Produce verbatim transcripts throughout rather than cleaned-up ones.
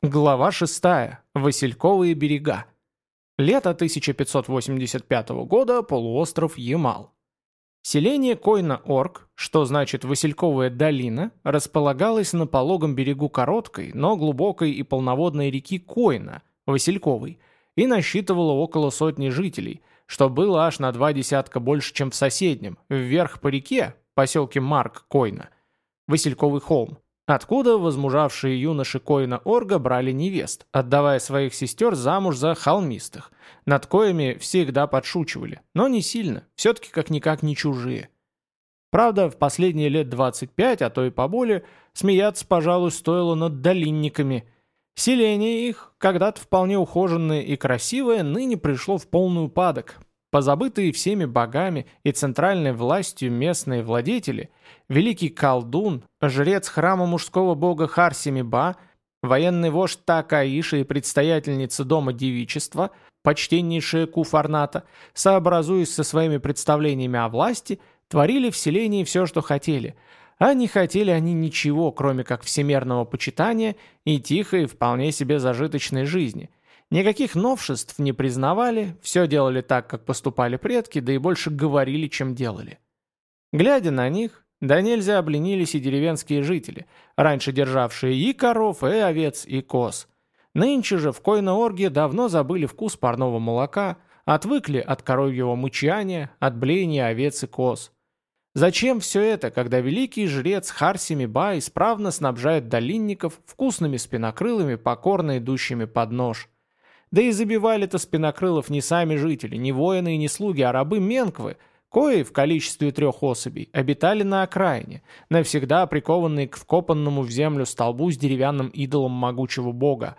Глава шестая. Васильковые берега. Лето тысяча пятьсот восемьдесят пятого года. Полуостров Ямал. Селение Койна-Орг, что значит Васильковая долина, располагалось на пологом берегу короткой, но глубокой и полноводной реки Койна, Васильковой, и насчитывало около сотни жителей, что было аж на два десятка больше, чем в соседнем, вверх по реке, поселке Марк-Койна, Васильковый холм, откуда возмужавшие юноши Койна-Орга брали невест, отдавая своих сестер замуж за холмистых, над коями всегда подшучивали, но не сильно, все-таки как-никак не чужие. Правда, в последние лет двадцать пять, а то и поболее, смеяться, пожалуй, стоило над долинниками. Селение их, когда-то вполне ухоженное и красивое, ныне пришло в полный упадок. Позабытые всеми богами и центральной властью местные владетели, великий колдун, жрец храма мужского бога Харсими-Ба, военный вождь Така-Аиша и предстоятельница дома девичества, почтеннейшая Куфарната, сообразуясь со своими представлениями о власти, творили в селении все, что хотели, а не хотели они ничего, кроме как всемерного почитания и тихой, вполне себе зажиточной жизни. Никаких новшеств не признавали, все делали так, как поступали предки, да и больше говорили, чем делали. Глядя на них, да нельзя обленились и деревенские жители, раньше державшие и коров, и овец, и коз. Нынче же в Койно-Орге давно забыли вкус парного молока, отвыкли от коровьего мычания, от блеяния овец и коз. Зачем все это, когда великий жрец Харсими-Ба исправно снабжает долинников вкусными спинокрылами, покорно идущими под нож? Да и забивали-то спинокрылов не сами жители, не воины и не слуги, а рабы Менквы, кои в количестве трех особей обитали на окраине, навсегда прикованные к вкопанному в землю столбу с деревянным идолом могучего бога.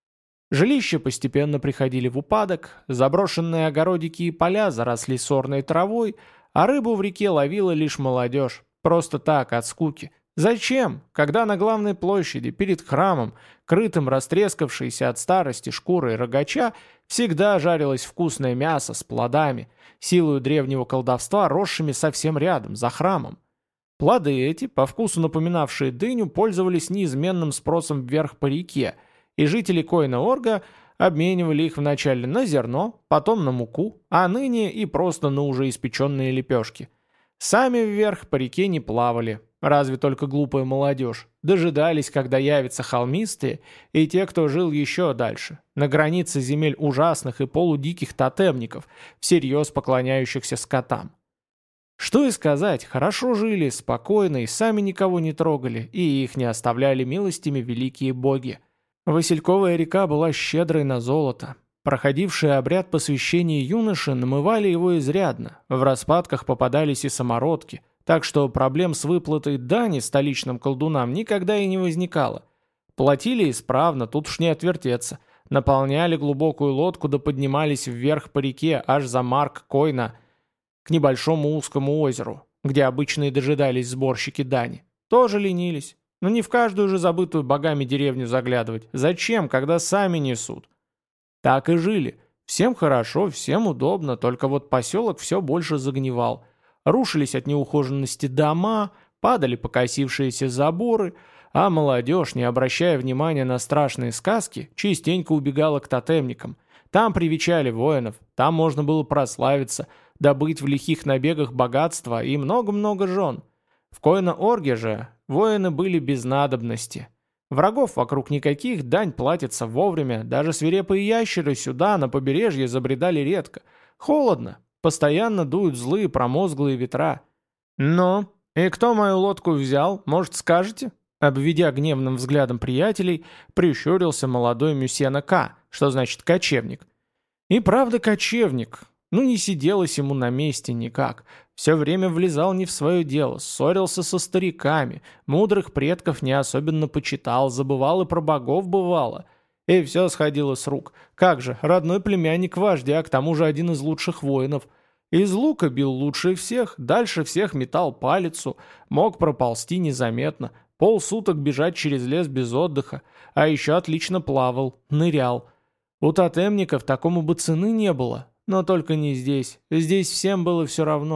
Жилища постепенно приходили в упадок, заброшенные огородики и поля заросли сорной травой, а рыбу в реке ловила лишь молодежь, просто так, от скуки. Зачем, когда на главной площади, перед храмом, крытым растрескавшейся от старости шкурой рогача, всегда жарилось вкусное мясо с плодами, силою древнего колдовства, росшими совсем рядом, за храмом? Плоды эти, по вкусу напоминавшие дыню, пользовались неизменным спросом вверх по реке, и жители Койно-Орга обменивали их вначале на зерно, потом на муку, а ныне и просто на уже испеченные лепешки. Сами вверх по реке не плавали, разве только глупая молодежь, дожидались, когда явятся холмистые и те, кто жил еще дальше, на границе земель ужасных и полудиких тотемников, всерьез поклоняющихся скотам. Что и сказать, хорошо жили, спокойно и сами никого не трогали, и их не оставляли милостями великие боги. Васильковая река была щедрой на золото. Проходившие обряд посвящения юноши намывали его изрядно, в распадках попадались и самородки, так что проблем с выплатой дани столичным колдунам никогда и не возникало. Платили исправно, тут уж не отвертеться, наполняли глубокую лодку да поднимались вверх по реке аж за Марк-Койна, к небольшому узкому озеру, где обычно и дожидались сборщики дани. Тоже ленились. Но не в каждую же забытую богами деревню заглядывать. Зачем, когда сами несут? Так и жили. Всем хорошо, всем удобно, только вот поселок все больше загнивал. Рушились от неухоженности дома, падали покосившиеся заборы, а молодежь, не обращая внимания на страшные сказки, частенько убегала к тотемникам. Там привечали воинов, там можно было прославиться, добыть в лихих набегах богатства и много-много жен. В Койно-Орге же воины были без надобности. Врагов вокруг никаких, дань платится вовремя, даже свирепые ящеры сюда, на побережье, забредали редко. Холодно, постоянно дуют злые промозглые ветра. «Ну, и кто мою лодку взял, может, скажете?» Обведя гневным взглядом приятелей, прищурился молодой Мюсена К, что значит «кочевник». И правда кочевник. Ну не сиделось ему на месте никак. Все время влезал не в свое дело, ссорился со стариками, мудрых предков не особенно почитал, забывал и про богов бывало. И все сходило с рук. Как же, родной племянник вождя, к тому же один из лучших воинов. Из лука бил лучше всех, дальше всех метал палицу, мог проползти незаметно, полсуток бежать через лес без отдыха, а еще отлично плавал, нырял. У тотемников такому бы цены не было. Но только не здесь. Здесь всем было все равно.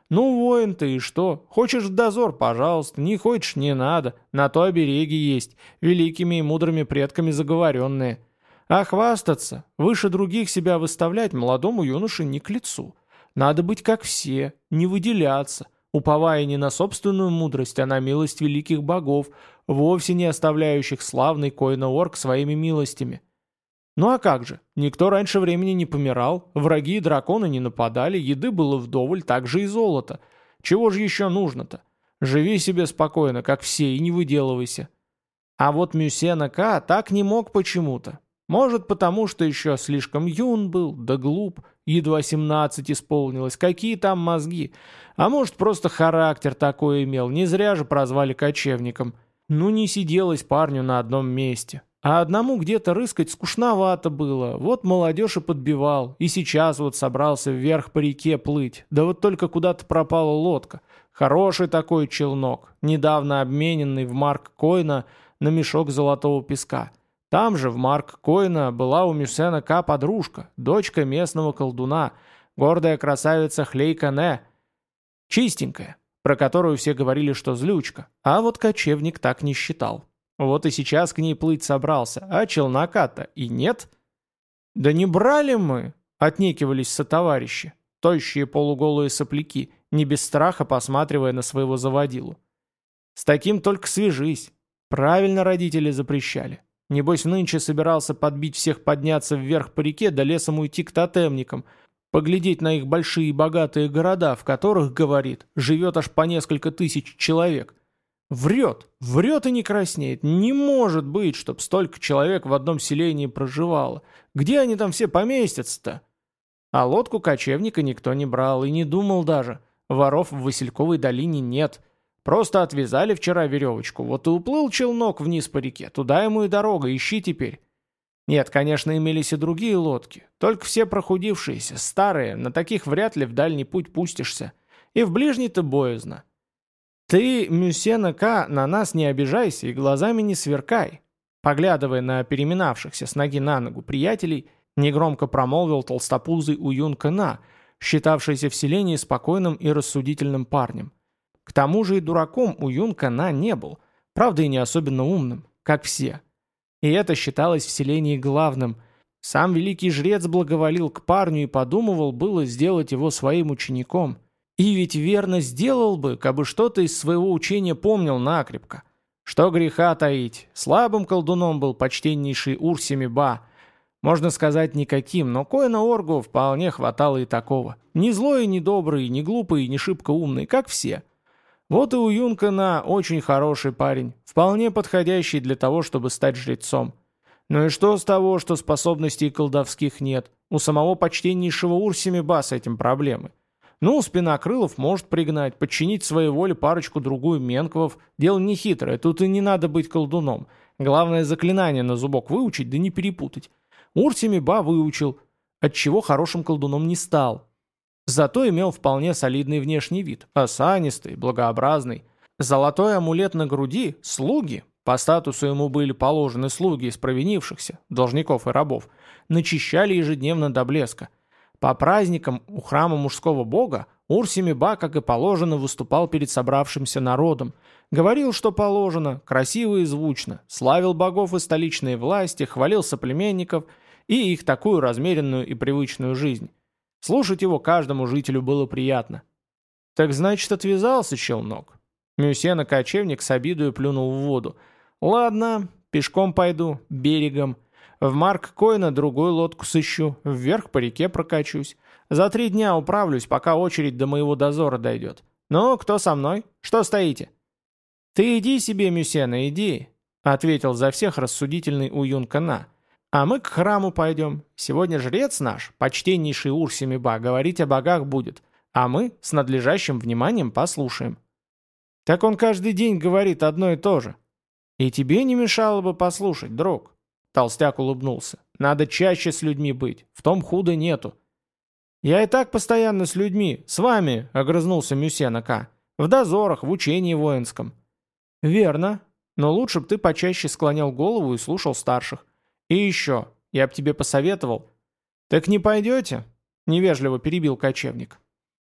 Ну, воин ты и что? Хочешь в дозор, пожалуйста, не хочешь, не надо. На то обереги есть, великими и мудрыми предками заговоренные. А хвастаться, выше других себя выставлять молодому юноше не к лицу. Надо быть как все, не выделяться, уповая не на собственную мудрость, а на милость великих богов, вовсе не оставляющих славный Койна-Орк своими милостями. Ну а как же, никто раньше времени не помирал, враги и драконы не нападали, еды было вдоволь, так же и золото. Чего же еще нужно-то? Живи себе спокойно, как все, и не выделывайся. А вот Мюсена Ка так не мог почему-то. Может, потому что еще слишком юн был, да глуп, едва семнадцать исполнилось, какие там мозги. А может, просто характер такой имел, не зря же прозвали кочевником. Ну не сиделось парню на одном месте. А одному где-то рыскать скучновато было, вот молодежь и подбивал, и сейчас вот собрался вверх по реке плыть, да вот только куда-то пропала лодка. Хороший такой челнок, недавно обмененный в марк Койна на мешок золотого песка. Там же в марк Койна была у Мюсена Ка подружка, дочка местного колдуна, гордая красавица Хлейка Не, чистенькая, про которую все говорили, что злючка, а вот кочевник так не считал. Вот и сейчас к ней плыть собрался, а челнока-то и нет. «Да не брали мы!» — отнекивались сотоварищи, тощие полуголые сопляки, не без страха посматривая на своего заводилу. «С таким только свяжись. Правильно родители запрещали. Небось, нынче собирался подбить всех подняться вверх по реке, да лесом уйти к тотемникам, поглядеть на их большие и богатые города, в которых, говорит, живет аж по несколько тысяч человек. Врет, врет и не краснеет. Не может быть, чтоб столько человек в одном селении проживало. Где они там все поместятся-то?» А лодку кочевника никто не брал и не думал даже. Воров в Васильковой долине нет. Просто отвязали вчера веревочку, вот и уплыл челнок вниз по реке, туда ему и дорога, ищи теперь. Нет, конечно, имелись и другие лодки, только все прохудившиеся, старые, на таких вряд ли в дальний путь пустишься. И в ближний-то боязно. Ты, Мюсена Ка, на нас не обижайся и глазами не сверкай. Поглядывая на переминавшихся с ноги на ногу приятелей, негромко промолвил толстопузый Уюн Кана, считавшийся в селении спокойным и рассудительным парнем. К тому же и дураком Уюн Кана не был, правда и не особенно умным, как все. И это считалось в селении главным. Сам великий жрец благоволил к парню и подумывал было сделать его своим учеником. И ведь верно сделал бы, кабы что-то из своего учения помнил накрепко. Что греха таить, слабым колдуном был почтеннейший Урсими-Ба. Можно сказать, никаким, но Койна-Оргу вполне хватало и такого. Не злой и не добрый, не глупый и не шибко умный, как все. Вот и у Юнкана очень хороший парень, вполне подходящий для того, чтобы стать жрецом. Ну и что с того, что способностей колдовских нет? У самого почтеннейшего Урсими-Ба с этим проблемы. Ну, у Спинокрылов может пригнать, подчинить своей воле парочку-другую менквов. Дело не хитрое, тут и не надо быть колдуном. Главное заклинание на зубок выучить, да не перепутать. Урсими-Ба выучил, отчего хорошим колдуном не стал. Зато имел вполне солидный внешний вид, осанистый, благообразный. Золотой амулет на груди, слуги, по статусу ему были положены слуги из провинившихся, должников и рабов, начищали ежедневно до блеска. По праздникам у храма мужского бога Урсими-Ба, как и положено, выступал перед собравшимся народом. Говорил, что положено, красиво и звучно, славил богов и столичные власти, хвалил соплеменников и их такую размеренную и привычную жизнь. Слушать его каждому жителю было приятно. «Так значит, отвязался челнок?» Мюсена кочевник с обидою плюнул в воду. «Ладно, пешком пойду, берегом. В марк Койна другую лодку сыщу, вверх по реке прокачусь. За три дня управлюсь, пока очередь до моего дозора дойдет. Ну, кто со мной? Что стоите?» «Ты иди себе, Мюсена, иди», — ответил за всех рассудительный Уюн Кана. «А мы к храму пойдем. Сегодня жрец наш, почтеннейший Урсими-Ба, говорить о богах будет, а мы с надлежащим вниманием послушаем». «Так он каждый день говорит одно и то же». «И тебе не мешало бы послушать, друг». Толстяк улыбнулся. «Надо чаще с людьми быть, в том худа нету». «Я и так постоянно с людьми, с вами», — огрызнулся Мюсена Ка. «В дозорах, в учении воинском». «Верно, но лучше б ты почаще склонял голову и слушал старших. И еще, я б тебе посоветовал». «Так не пойдете?» — невежливо перебил кочевник.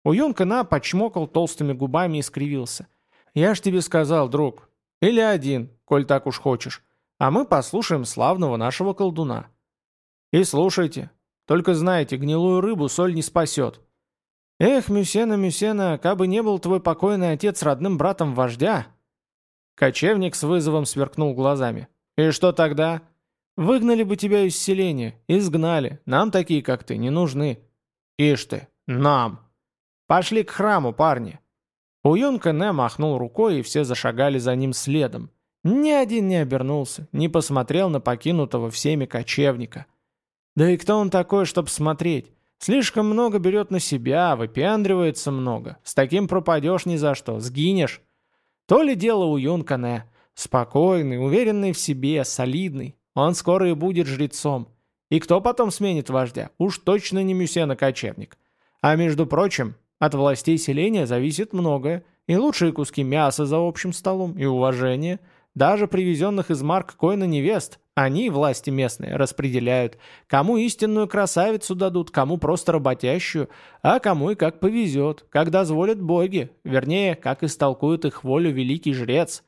Уюнкана почмокал толстыми губами и скривился. «Я ж тебе сказал, друг. Или один, коль так уж хочешь. А мы послушаем славного нашего колдуна». «И слушайте. Только знайте, гнилую рыбу соль не спасет». «Эх, Мюсена, Мюсена, кабы не был твой покойный отец родным братом вождя». Кочевник с вызовом сверкнул глазами. «И что тогда?» «Выгнали бы тебя из селения, изгнали. Нам такие, как ты, не нужны». «Ишь ты, нам!» «Пошли к храму, парни!» Уюнкане махнул рукой, и все зашагали за ним следом. Ни один не обернулся, не посмотрел на покинутого всеми кочевника. Да и кто он такой, чтоб смотреть? Слишком много берет на себя, выпендривается много. С таким пропадешь ни за что, сгинешь. То ли дело Уюнкане. Спокойный, уверенный в себе, солидный. Он скоро и будет жрецом. И кто потом сменит вождя? Уж точно не Мюсена-кочевник. А между прочим, от властей селения зависит многое. И лучшие куски мяса за общим столом, и уважение. Даже привезенных из Марк Койна невест, они, власти местные, распределяют, кому истинную красавицу дадут, кому просто работящую, а кому и как повезет, как дозволят боги, вернее, как истолкует их волю великий жрец.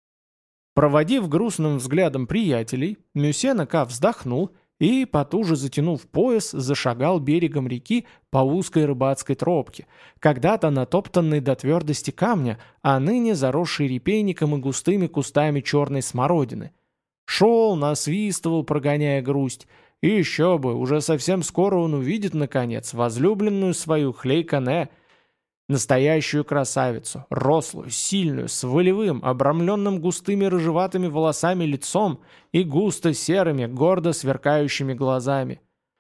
Проводив грустным взглядом приятелей, Мюсена Ка вздохнул и, потуже затянув пояс, зашагал берегом реки по узкой рыбацкой тропке, когда-то натоптанной до твердости камня, а ныне заросшей репейником и густыми кустами черной смородины. Шел, насвистывал, прогоняя грусть, и еще бы, уже совсем скоро он увидит, наконец, возлюбленную свою Хлейкане, настоящую красавицу, рослую, сильную, с волевым, обрамленным густыми рыжеватыми волосами лицом и густо серыми, гордо сверкающими глазами.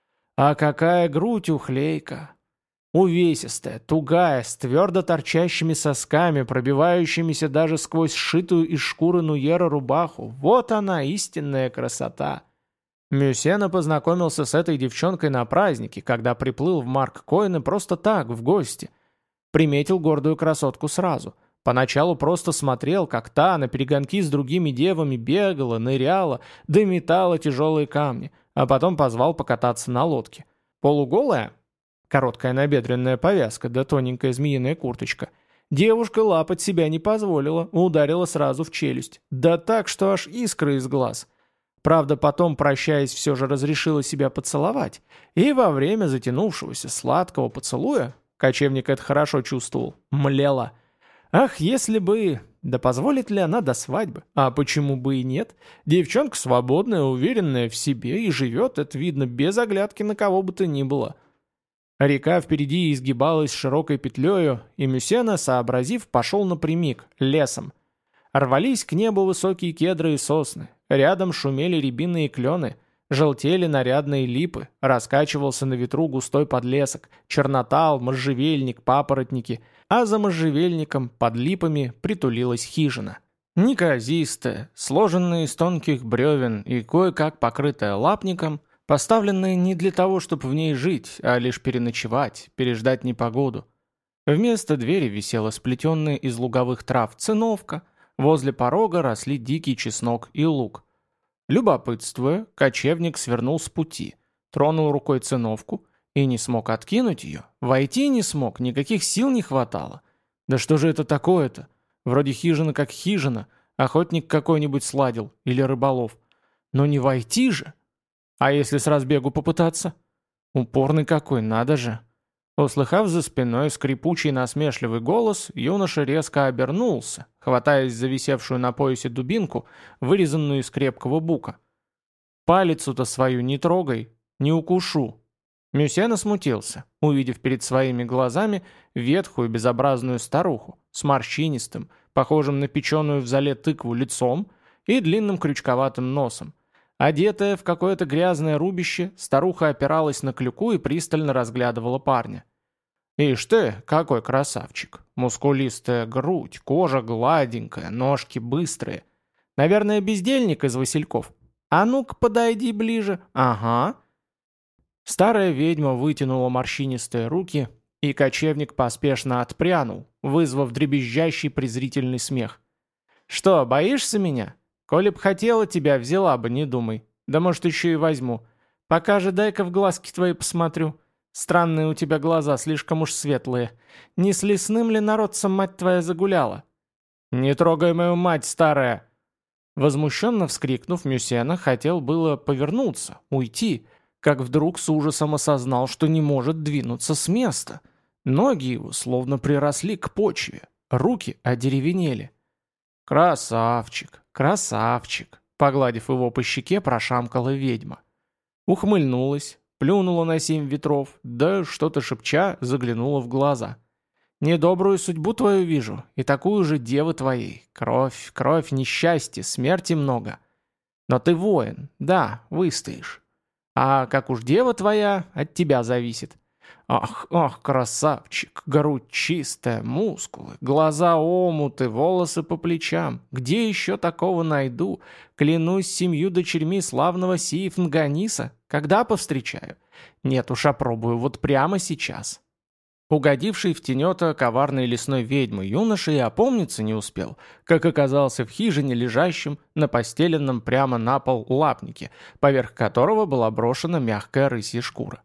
А какая грудь у Хлейка! Увесистая, тугая, с твердо торчащими сосками, пробивающимися даже сквозь сшитую из шкуры нуера рубаху. Вот она, истинная красота! Мюсена познакомился с этой девчонкой на празднике, когда приплыл в Марк Койны просто так, в гости. Приметил гордую красотку сразу. Поначалу просто смотрел, как та на перегонки с другими девами бегала, ныряла, да метала тяжелые камни, а потом позвал покататься на лодке. Полуголая, короткая набедренная повязка да тоненькая змеиная курточка, девушка лапать себя не позволила, ударила сразу в челюсть. Да так, что аж искры из глаз. Правда, потом, прощаясь, все же разрешила себя поцеловать, и во время затянувшегося сладкого поцелуя, кочевник это хорошо чувствовал, млела. Ах, если бы... Да позволит ли она до свадьбы? А почему бы и нет? Девчонка свободная, уверенная в себе и живет, это видно, без оглядки на кого бы то ни было. Река впереди изгибалась широкой петлею, и Мюсена, сообразив, пошел напрямик, лесом. Рвались к небу высокие кедры и сосны, рядом шумели рябины и клены, желтели нарядные липы, раскачивался на ветру густой подлесок, чернотал, можжевельник, папоротники, а за можжевельником, под липами, притулилась хижина. Неказистая, сложенная из тонких бревен и кое-как покрытая лапником, поставленная не для того, чтобы в ней жить, а лишь переночевать, переждать непогоду. Вместо двери висела сплетенная из луговых трав циновка, возле порога росли дикий чеснок и лук. Любопытствуя, кочевник свернул с пути, тронул рукой циновку и не смог откинуть ее. Войти не смог, никаких сил не хватало. Да что же это такое-то? Вроде хижина как хижина, охотник какой-нибудь сладил или рыболов. Но не войти же! А если с разбегу попытаться? Упорный какой, надо же! Услыхав за спиной скрипучий насмешливый голос, юноша резко обернулся, хватаясь за висевшую на поясе дубинку, вырезанную из крепкого бука. «Палицу-то свою не трогай, не укушу». Мюсена смутился, увидев перед своими глазами ветхую безобразную старуху с морщинистым, похожим на печеную в золе тыкву лицом и длинным крючковатым носом. Одетая в какое-то грязное рубище, старуха опиралась на клюку и пристально разглядывала парня. «Ишь ты, какой красавчик! Мускулистая грудь, кожа гладенькая, ножки быстрые. Наверное, бездельник из васильков. А ну-ка, подойди ближе. Ага». Старая ведьма вытянула морщинистые руки, и кочевник поспешно отпрянул, вызвав дребезжащий презрительный смех. «Что, боишься меня? Коли б хотела тебя, взяла бы, не думай. Да может, еще и возьму. Пока же дай-ка в глазки твои посмотрю. Странные у тебя глаза, слишком уж светлые. Не с лесным ли народцем мать твоя загуляла?» «Не трогай мою мать, старая!» Возмущенно вскрикнув, Мюсена хотел было повернуться, уйти, как вдруг с ужасом осознал, что не может двинуться с места. Ноги его словно приросли к почве, руки одеревенели. «Красавчик, красавчик!» Погладив его по щеке, прошамкала ведьма. Ухмыльнулась, плюнула на семь ветров, да, что-то шепча, заглянула в глаза. «Недобрую судьбу твою вижу, и такую же девы твоей. Кровь, кровь, несчастье, смерти много. Но ты воин, да, выстоишь. А как уж дева твоя, от тебя зависит. Ах, ах, красавчик, грудь чистая, мускулы, глаза омуты, волосы по плечам. Где еще такого найду? Клянусь семью дочерьми славного Сиифнганиса, когда повстречаю? Нет уж, опробую, вот прямо сейчас». Угодивший в тенета коварной лесной ведьмы юноша и опомниться не успел, как оказался в хижине, лежащем на постеленном прямо на пол лапнике, поверх которого была брошена мягкая рысья шкура.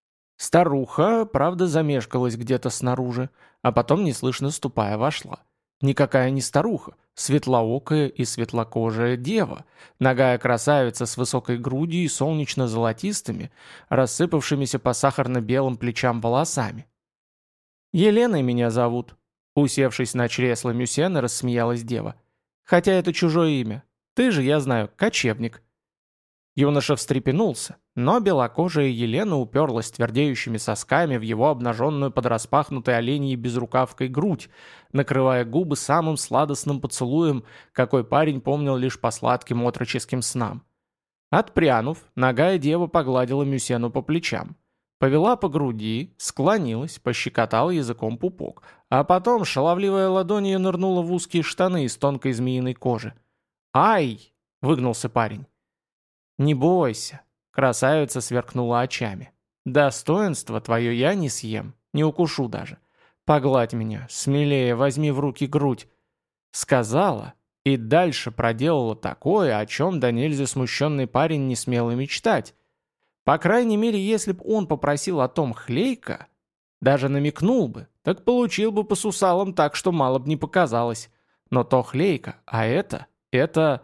Старуха, правда, замешкалась где-то снаружи, а потом, неслышно ступая, вошла. Никакая не старуха, светлоокая и светлокожая дева, нагая красавица с высокой грудью и солнечно-золотистыми, рассыпавшимися по сахарно-белым плечам волосами. «Еленой меня зовут», — усевшись на чресло Мюсена, рассмеялась дева. «Хотя это чужое имя. Ты же, я знаю, кочевник». Юноша встрепенулся, но белокожая Елена уперлась твердеющими сосками в его обнаженную под распахнутой оленьей безрукавкой грудь, накрывая губы самым сладостным поцелуем, какой парень помнил лишь по сладким отроческим снам. Отпрянув, нагая дева погладила Мюсену по плечам. Повела по груди, склонилась, пощекотала языком пупок, а потом шаловливая ладонь ее нырнула в узкие штаны из тонкой змеиной кожи. «Ай!» — выгнулся парень. «Не бойся», — красавица сверкнула очами. «Достоинство твое я не съем, не укушу даже. Погладь меня, смелее, возьми в руки грудь». Сказала и дальше проделала такое, о чем до нельзя смущенный парень не смел и мечтать. По крайней мере, если б он попросил о том Хлейка, даже намекнул бы, так получил бы по сусалам так, что мало б не показалось. Но то Хлейка, а это, это...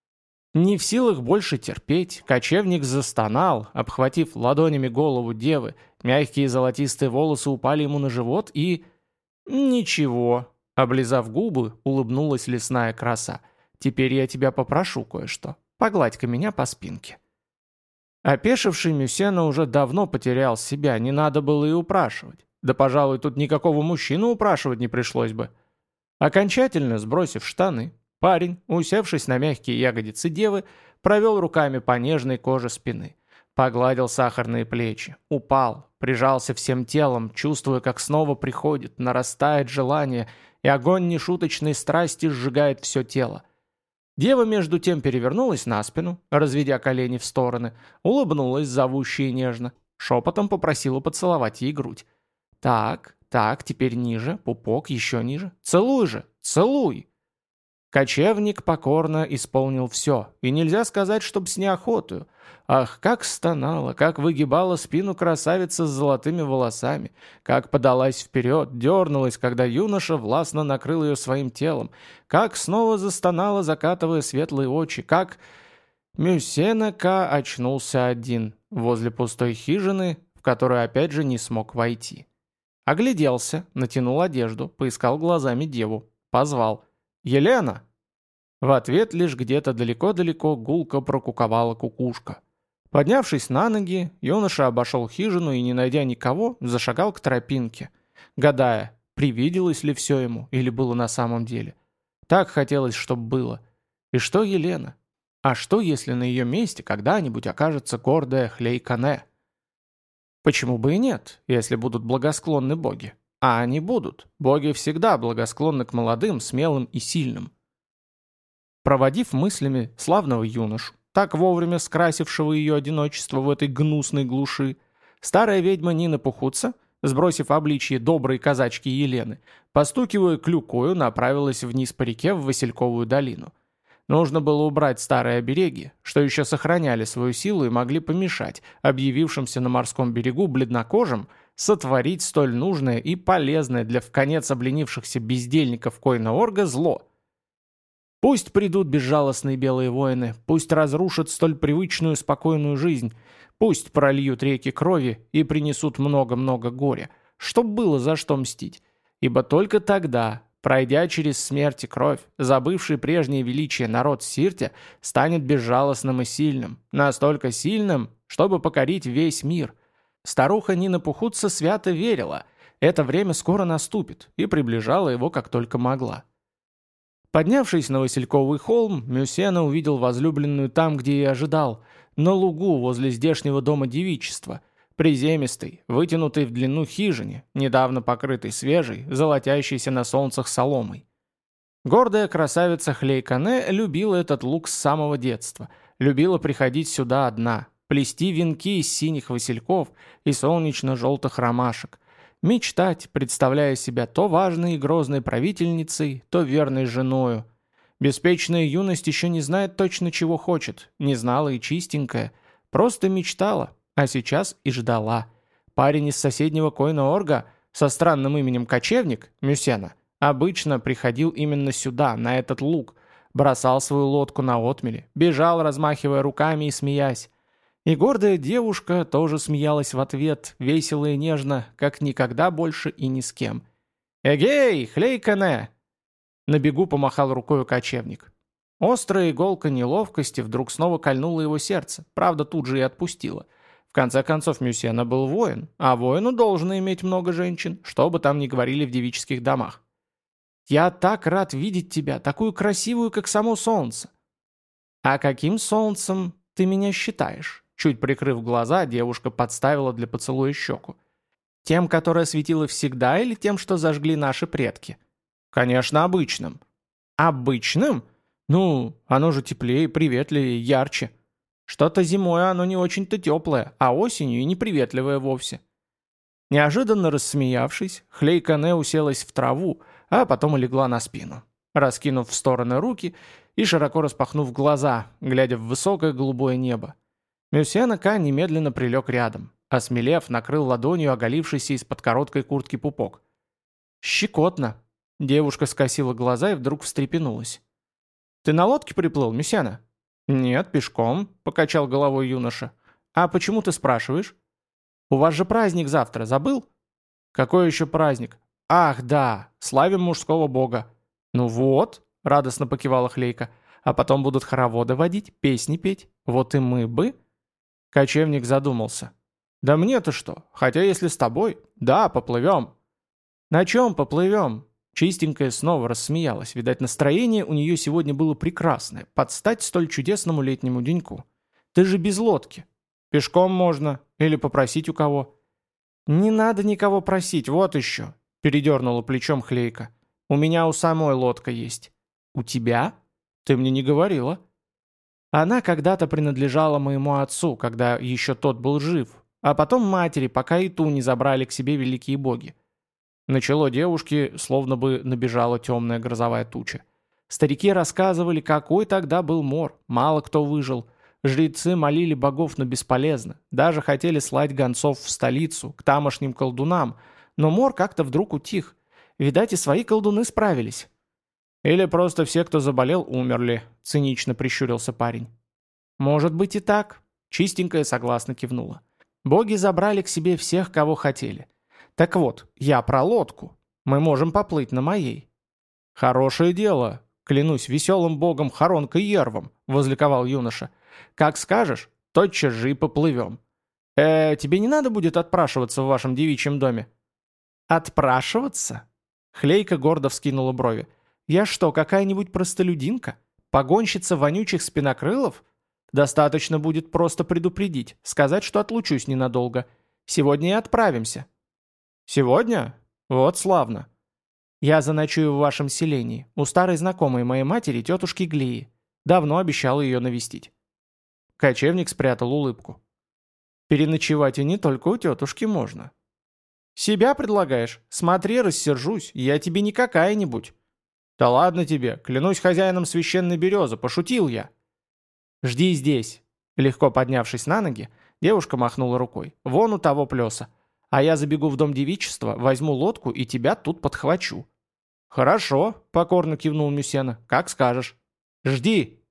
Не в силах больше терпеть, кочевник застонал, обхватив ладонями голову девы, мягкие золотистые волосы упали ему на живот и... Ничего, облизав губы, улыбнулась лесная краса. «Теперь я тебя попрошу кое-что. Погладь-ка меня по спинке». Опешивший Мюсена уже давно потерял себя, не надо было и упрашивать. Да, пожалуй, тут никакого мужчину упрашивать не пришлось бы. Окончательно сбросив штаны, парень, усевшись на мягкие ягодицы девы, провел руками по нежной коже спины. Погладил сахарные плечи, упал, прижался всем телом, чувствуя, как снова приходит, нарастает желание, и огонь нешуточной страсти сжигает все тело. Дева между тем перевернулась на спину, разведя колени в стороны, улыбнулась зовуще и нежно, шепотом попросила поцеловать ей грудь. «Так, так, теперь ниже, пупок еще ниже. Целуй же, целуй!» Кочевник покорно исполнил все, и нельзя сказать, чтоб с неохотою. Ах, как стонала, как выгибала спину красавица с золотыми волосами, как подалась вперед, дернулась, когда юноша властно накрыл ее своим телом, как снова застонала, закатывая светлые очи, как... Мюсена Ка очнулся один, возле пустой хижины, в которую опять же не смог войти. Огляделся, натянул одежду, поискал глазами деву, позвал. «Елена!» В ответ лишь где-то далеко-далеко гулко прокуковала кукушка. Поднявшись на ноги, юноша обошел хижину и, не найдя никого, зашагал к тропинке, гадая, привиделось ли все ему или было на самом деле. Так хотелось, чтоб было. И что Елена? А что, если на ее месте когда-нибудь окажется гордая Хлейкане? Почему бы и нет, если будут благосклонны боги? А они будут. Боги всегда благосклонны к молодым, смелым и сильным. Проводив мыслями славного юношу, так вовремя скрасившего ее одиночество в этой гнусной глуши, старая ведьма Нина Пухутца, сбросив обличье доброй казачки Елены, постукивая клюкою, направилась вниз по реке в Васильковую долину. Нужно было убрать старые обереги, что еще сохраняли свою силу и могли помешать объявившимся на морском берегу бледнокожим сотворить столь нужное и полезное для вконец обленившихся бездельников Койна-Орга зло. Пусть придут безжалостные белые воины, пусть разрушат столь привычную спокойную жизнь, пусть прольют реки крови и принесут много-много горя, чтоб было за что мстить, ибо только тогда, пройдя через смерть и кровь, забывший прежнее величие народ Сиртя станет безжалостным и сильным, настолько сильным, чтобы покорить весь мир. Старуха Нина Пухутца свято верила, это время скоро наступит, и приближала его как только могла. Поднявшись на Васильковый холм, Мюсена увидел возлюбленную там, где и ожидал, на лугу возле здешнего дома девичества, приземистой, вытянутой в длину хижине, недавно покрытой свежей, золотящейся на солнцах соломой. Гордая красавица Хлейкане любила этот луг с самого детства, любила приходить сюда одна, плести венки из синих васильков и солнечно-желтых ромашек, мечтать, представляя себя то важной и грозной правительницей, то верной женою. Беспечная юность еще не знает точно, чего хочет, не знала и чистенькая, просто мечтала, а сейчас и ждала. Парень из соседнего Койна-Орга со странным именем Кочевник, Мюсена, обычно приходил именно сюда, на этот луг, бросал свою лодку на отмели, бежал, размахивая руками и смеясь. И гордая девушка тоже смеялась в ответ, весело и нежно, как никогда больше и ни с кем. «Эгей, Хлейкане!» На бегу помахал рукою кочевник. Острая иголка неловкости вдруг снова кольнула его сердце, правда тут же и отпустила. В конце концов, Мюсена был воин, а воину должно иметь много женщин, что бы там ни говорили в девических домах. «Я так рад видеть тебя, такую красивую, как само солнце!» «А каким солнцем ты меня считаешь?» Чуть прикрыв глаза, девушка подставила для поцелуя щеку. «Тем, которое светило всегда, или тем, что зажгли наши предки?» «Конечно, обычным». «Обычным? Ну, оно же теплее, приветливее, ярче. Что-то зимой оно не очень-то теплое, а осенью и неприветливое вовсе». Неожиданно рассмеявшись, Хлейкане уселась в траву, а потом и легла на спину, раскинув в стороны руки и широко распахнув глаза, глядя в высокое голубое небо. Мюсена Ка немедленно прилег рядом, осмелев, накрыл ладонью оголившийся из-под короткой куртки пупок. «Щекотно!» Девушка скосила глаза и вдруг встрепенулась. «Ты на лодке приплыл, Мюсена?» «Нет, пешком», — покачал головой юноша. «А почему ты спрашиваешь?» «У вас же праздник завтра, забыл?» «Какой еще праздник?» «Ах, да, славим мужского бога». «Ну вот», — радостно покивала Хлейка, «а потом будут хороводы водить, песни петь. Вот и мы бы...» Кочевник задумался. «Да мне-то что? Хотя если с тобой, да, поплывем». «На чем поплывем?» Чистенькая снова рассмеялась. Видать, настроение у нее сегодня было прекрасное, под стать столь чудесному летнему деньку. «Ты же без лодки. Пешком можно. Или попросить у кого». «Не надо никого просить, вот еще», — передернула плечом Хлейка. «У меня у самой лодка есть». «У тебя? Ты мне не говорила». Она когда-то принадлежала моему отцу, когда еще тот был жив, а потом матери, пока и ту не забрали к себе великие боги. На чело девушки словно бы набежала темная грозовая туча. Старики рассказывали, какой тогда был мор, мало кто выжил. Жрецы молили богов, но бесполезно. Даже хотели слать гонцов в столицу, к тамошним колдунам, но мор как-то вдруг утих. Видать, и свои колдуны справились. «Или просто все, кто заболел, умерли», — цинично прищурился парень. «Может быть и так», — чистенькая согласно кивнула. «Боги забрали к себе всех, кого хотели. Так вот, я про лодку. Мы можем поплыть на моей». «Хорошее дело, клянусь веселым богом Харонкой Ервом», — возликовал юноша. «Как скажешь, тотчас же и поплывем. Э, тебе не надо будет отпрашиваться в вашем девичьем доме?» «Отпрашиваться?» Хлейка гордо вскинула брови. «Я что, какая-нибудь простолюдинка? Погонщица вонючих спинокрылов? Достаточно будет просто предупредить, сказать, что отлучусь ненадолго. Сегодня и отправимся». «Сегодня? Вот славно. Я заночую в вашем селении, у старой знакомой моей матери, тетушки Глии. Давно обещал ее навестить». Кочевник спрятал улыбку. «Переночевать и не только у тетушки можно». «Себя предлагаешь? Смотри, рассержусь, я тебе не какая-нибудь». «Да ладно тебе, клянусь хозяином священной березы, пошутил я». «Жди здесь». Легко поднявшись на ноги, девушка махнула рукой. «Вон у того плеса. А я забегу в дом девичества, возьму лодку и тебя тут подхвачу». «Хорошо», — покорно кивнул Мюсена. «Как скажешь». «Жди».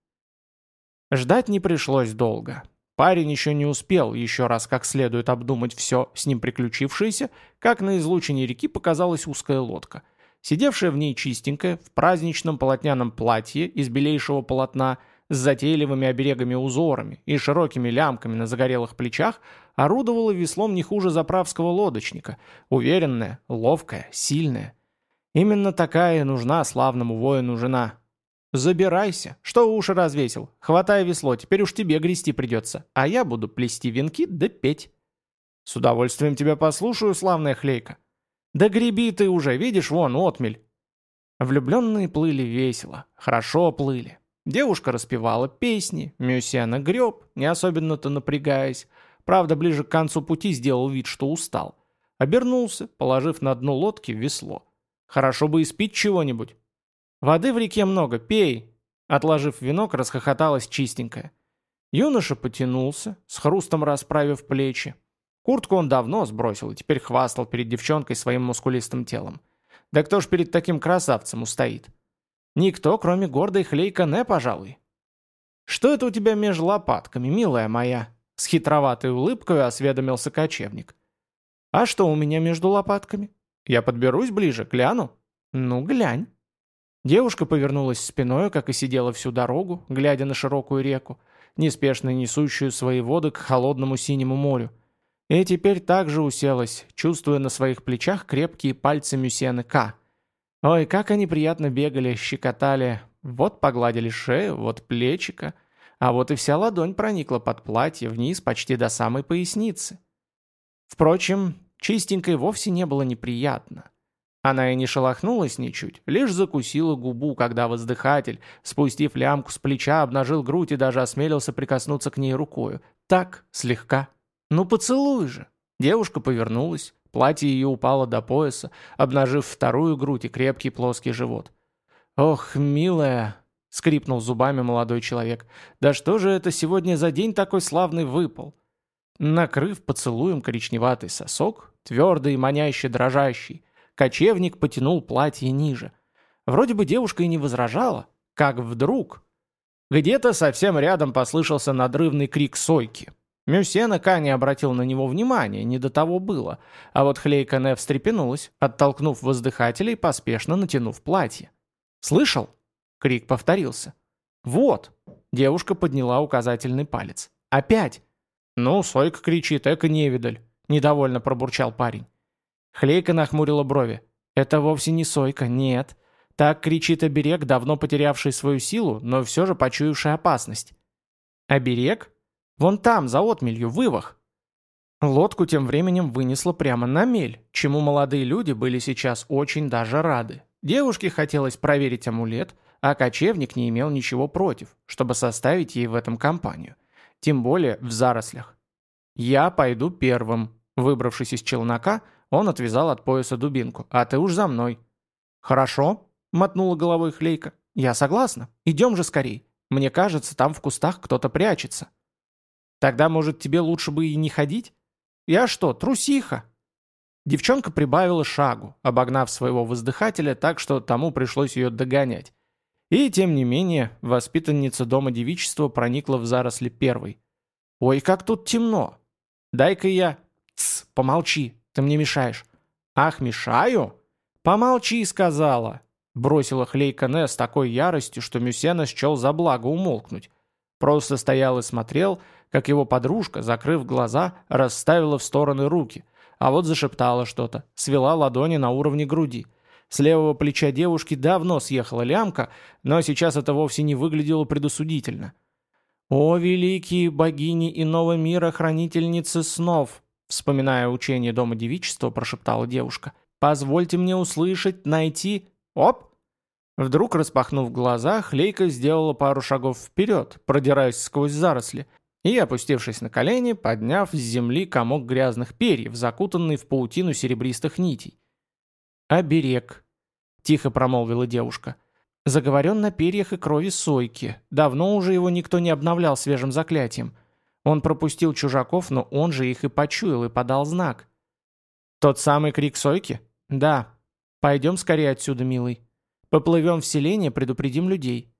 Ждать не пришлось долго. Парень еще не успел еще раз как следует обдумать все с ним приключившееся, как на излучине реки показалась узкая лодка. Сидевшая в ней чистенькая, в праздничном полотняном платье из белейшего полотна, с затейливыми оберегами-узорами и широкими лямками на загорелых плечах, орудовала веслом не хуже заправского лодочника, уверенная, ловкая, сильная. Именно такая и нужна славному воину жена. «Забирайся, что уши развесил, хватай весло, теперь уж тебе грести придется, а я буду плести венки да петь». «С удовольствием тебя послушаю, славная хлейка». «Да греби ты уже, видишь, вон, отмель». Влюбленные плыли весело, хорошо плыли. Девушка распевала песни, Мюсена греб, не особенно-то напрягаясь. Правда, ближе к концу пути сделал вид, что устал. Обернулся, положив на дно лодки весло. Хорошо бы испить чего-нибудь. «Воды в реке много, пей!» Отложив венок, расхохоталась чистенькая. Юноша потянулся, с хрустом расправив плечи. Куртку он давно сбросил и теперь хвастал перед девчонкой своим мускулистым телом. Да кто ж перед таким красавцем устоит? Никто, кроме гордой Хлейка Не, пожалуй. «Что это у тебя между лопатками, милая моя?» С хитроватой улыбкой осведомился кочевник. «А что у меня между лопатками? Я подберусь ближе, гляну?» «Ну, глянь». Девушка повернулась спиной, как и сидела всю дорогу, глядя на широкую реку, неспешно несущую свои воды к холодному синему морю. И теперь также уселась, чувствуя на своих плечах крепкие пальцы Мюсены К. Ой, как они приятно бегали, щекотали. Вот погладили шею, вот плечико. А вот и вся ладонь проникла под платье вниз почти до самой поясницы. Впрочем, чистенькой вовсе не было неприятно. Она и не шелохнулась ничуть, лишь закусила губу, когда воздыхатель, спустив лямку с плеча, обнажил грудь и даже осмелился прикоснуться к ней рукою. Так, слегка. «Ну поцелуй же!» Девушка повернулась. Платье ее упало до пояса, обнажив вторую грудь и крепкий плоский живот. «Ох, милая!» — скрипнул зубами молодой человек. «Да что же это сегодня за день такой славный выпал?» Накрыв поцелуем коричневатый сосок, твердый и маняще дрожащий, кочевник потянул платье ниже. Вроде бы девушка и не возражала, как вдруг... Где-то совсем рядом послышался надрывный крик сойки. Мюсена Ка не обратил на него внимания, не до того было, а вот Хлейка Не встрепенулась, оттолкнув воздыхателя и поспешно натянув платье. «Слышал?» — крик повторился. «Вот!» — девушка подняла указательный палец. «Опять!» «Ну, сойка кричит, эко невидаль!» — недовольно пробурчал парень. Хлейка нахмурила брови. «Это вовсе не сойка, нет. Так кричит оберег, давно потерявший свою силу, но все же почуявший опасность». «Оберег? Вон там, за отмелью, вывах!» Лодку тем временем вынесло прямо на мель, чему молодые люди были сейчас очень даже рады. Девушке хотелось проверить амулет, а кочевник не имел ничего против, чтобы составить ей в этом компанию. Тем более в зарослях. «Я пойду первым». Выбравшись из челнока, он отвязал от пояса дубинку. «А ты уж за мной». «Хорошо», — мотнула головой Хлейка. «Я согласна. Идем же скорей. Мне кажется, там в кустах кто-то прячется». «Тогда, может, тебе лучше бы и не ходить? Я что, трусиха?» Девчонка прибавила шагу, обогнав своего воздыхателя так, что тому пришлось ее догонять. И, тем не менее, воспитанница дома девичества проникла в заросли первой. «Ой, как тут темно! Дай-ка я...» «Тсс, помолчи, ты мне мешаешь». «Ах, мешаю?» «Помолчи», — сказала. Бросила Хлейка Не с такой яростью, что Мюсена счел за благо умолкнуть. Просто стоял и смотрел, как его подружка, закрыв глаза, расставила в стороны руки, а вот зашептала что-то, свела ладони на уровне груди. С левого плеча девушки давно съехала лямка, но сейчас это вовсе не выглядело предосудительно. «О, великие богини иного мира, хранительницы снов!» Вспоминая учение Дома девичества, прошептала девушка. «Позвольте мне услышать, найти...» «Оп!» Вдруг, распахнув глаза, Хлейка сделала пару шагов вперед, продираясь сквозь заросли, и, опустившись на колени, подняв с земли комок грязных перьев, закутанный в паутину серебристых нитей. «Оберег», — тихо промолвила девушка. Заговорен на перьях и крови сойки. Давно уже его никто не обновлял свежим заклятием. Он пропустил чужаков, но он же их и почуял, и подал знак. Тот самый крик сойки? Да. Пойдем скорее отсюда, милый. Поплывем в селение, предупредим людей.